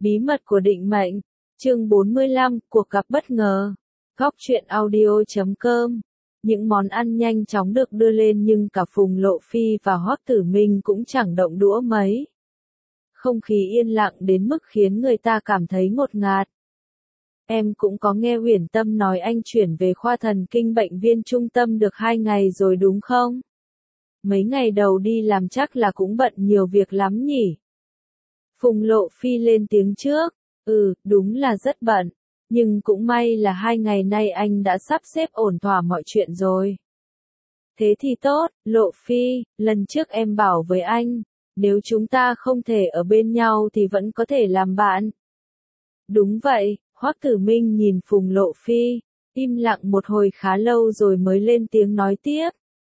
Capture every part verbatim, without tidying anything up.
Bí mật của định mệnh, chương bốn mươi lăm, cuộc gặp bất ngờ. Góc truyện audio chấm com. Những món ăn nhanh chóng được đưa lên nhưng cả Phùng Lộ Phi và Hoắc Tử Minh cũng chẳng động đũa mấy. Không khí yên lặng đến mức khiến người ta cảm thấy ngột ngạt. Em cũng có nghe Uyển Tâm nói anh chuyển về khoa thần kinh bệnh viện trung tâm được hai ngày rồi đúng không? Mấy ngày đầu đi làm chắc là cũng bận nhiều việc lắm nhỉ? Phùng Lộ Phi lên tiếng trước, ừ, đúng là rất bận, nhưng cũng may là hai ngày nay anh đã sắp xếp ổn thỏa mọi chuyện rồi. Thế thì tốt, Lộ Phi, lần trước em bảo với anh, nếu chúng ta không thể ở bên nhau thì vẫn có thể làm bạn. Đúng vậy, Hoắc Tử Minh nhìn Phùng Lộ Phi, im lặng một hồi khá lâu rồi mới lên tiếng nói tiếp.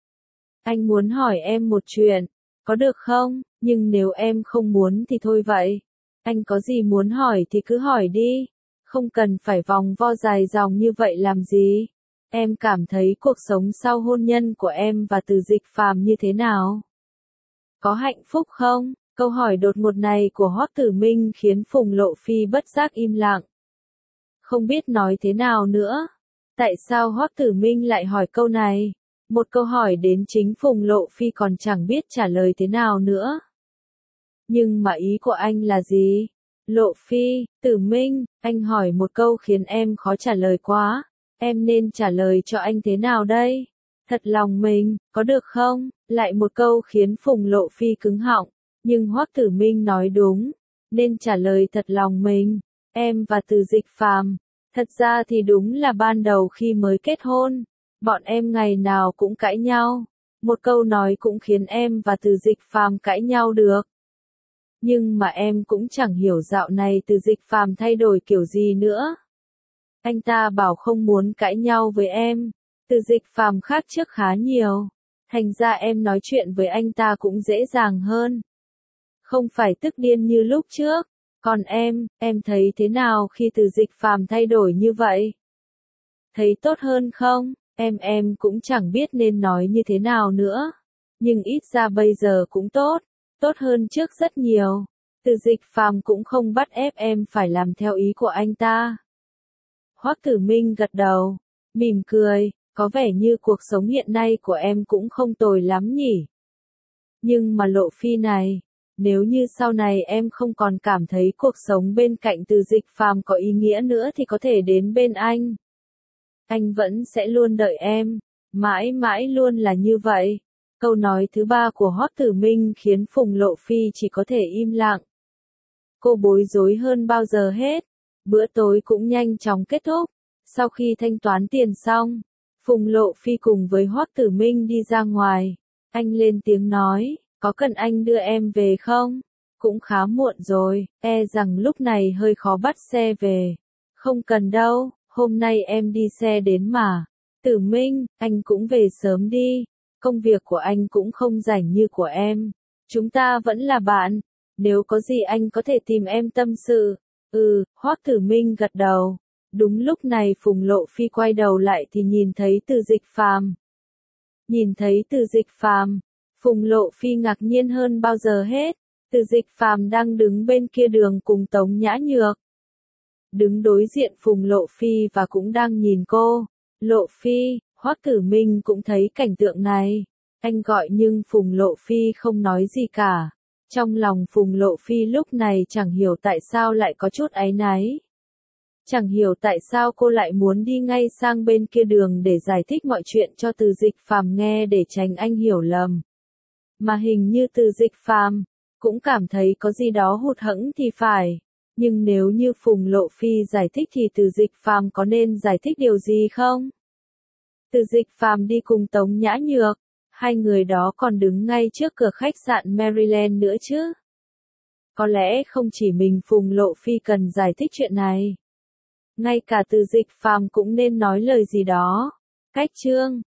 Anh muốn hỏi em một chuyện, có được không? Nhưng nếu em không muốn thì thôi vậy. Anh có gì muốn hỏi thì cứ hỏi đi. Không cần phải vòng vo dài dòng như vậy làm gì. Em cảm thấy cuộc sống sau hôn nhân của em và Từ Dịch Phàm như thế nào? Có hạnh phúc không? Câu hỏi đột ngột này của Hoắc Tử Minh khiến Phùng Lộ Phi bất giác im lặng. Không biết nói thế nào nữa. Tại sao Hoắc Tử Minh lại hỏi câu này? Một câu hỏi đến chính Phùng Lộ Phi còn chẳng biết trả lời thế nào nữa. Nhưng mà ý của anh là gì? Lộ Phi, Tử Minh, anh hỏi một câu khiến em khó trả lời quá. Em nên trả lời cho anh thế nào đây? Thật lòng mình, có được không? Lại một câu khiến Phùng Lộ Phi cứng họng. Nhưng Hoắc Tử Minh nói đúng. Nên trả lời thật lòng mình. Em và Từ Dịch Phàm. Thật ra thì đúng là ban đầu khi mới kết hôn. Bọn em ngày nào cũng cãi nhau. Một câu nói cũng khiến em và Từ Dịch Phàm cãi nhau được. Nhưng mà em cũng chẳng hiểu dạo này Từ Dịch Phàm thay đổi kiểu gì nữa. Anh ta bảo không muốn cãi nhau với em. Từ Dịch Phàm khác trước khá nhiều. Thành ra em nói chuyện với anh ta cũng dễ dàng hơn. Không phải tức điên như lúc trước. Còn em, em thấy thế nào khi Từ Dịch Phàm thay đổi như vậy? Thấy tốt hơn không? Em em cũng chẳng biết nên nói như thế nào nữa. Nhưng ít ra bây giờ cũng tốt. Tốt hơn trước rất nhiều. Từ Dịch Phàm cũng không bắt ép em phải làm theo ý của anh ta. Hoắc Tử Minh gật đầu. Mỉm cười. Có vẻ như cuộc sống hiện nay của em cũng không tồi lắm nhỉ. Nhưng mà Lộ Phi này. Nếu như sau này em không còn cảm thấy cuộc sống bên cạnh Từ Dịch Phàm có ý nghĩa nữa thì có thể đến bên anh. Anh vẫn sẽ luôn đợi em, mãi mãi luôn là như vậy. Câu nói thứ ba của Hoắc Tử Minh khiến Phùng Lộ Phi chỉ có thể im lặng. Cô bối rối hơn bao giờ hết. Bữa tối cũng nhanh chóng kết thúc. Sau khi thanh toán tiền xong, Phùng Lộ Phi cùng với Hoắc Tử Minh đi ra ngoài. Anh lên tiếng nói, có cần anh đưa em về không? Cũng khá muộn rồi, e rằng lúc này hơi khó bắt xe về. Không cần đâu. Hôm nay em đi xe đến mà. Tử Minh, anh cũng về sớm đi. Công việc của anh cũng không rảnh như của em. Chúng ta vẫn là bạn. Nếu có gì anh có thể tìm em tâm sự. Ừ, Hoắc Tử Minh gật đầu. Đúng lúc này Phùng Lộ Phi quay đầu lại thì nhìn thấy Từ Dịch Phàm. Nhìn thấy Từ Dịch Phàm, Phùng Lộ Phi ngạc nhiên hơn bao giờ hết. Từ Dịch Phàm đang đứng bên kia đường cùng Tống Nhã Nhược. Đứng đối diện Phùng Lộ Phi và cũng đang nhìn cô. Lộ Phi, Hoắc Tử Minh cũng thấy cảnh tượng này. Anh gọi nhưng Phùng Lộ Phi không nói gì cả. Trong lòng Phùng Lộ Phi lúc này chẳng hiểu tại sao lại có chút áy náy. Chẳng hiểu tại sao cô lại muốn đi ngay sang bên kia đường để giải thích mọi chuyện cho Từ Dịch Phàm nghe để tránh anh hiểu lầm. Mà hình như Từ Dịch Phàm cũng cảm thấy có gì đó hụt hẫng thì phải. Nhưng nếu như Phùng Lộ Phi giải thích thì Từ Dịch Phàm có nên giải thích điều gì không? Từ Dịch Phàm đi cùng Tống Nhã Nhược, hai người đó còn đứng ngay trước cửa khách sạn Maryland nữa chứ. Có lẽ không chỉ mình Phùng Lộ Phi cần giải thích chuyện này. Ngay cả Từ Dịch Phàm cũng nên nói lời gì đó. Cách chương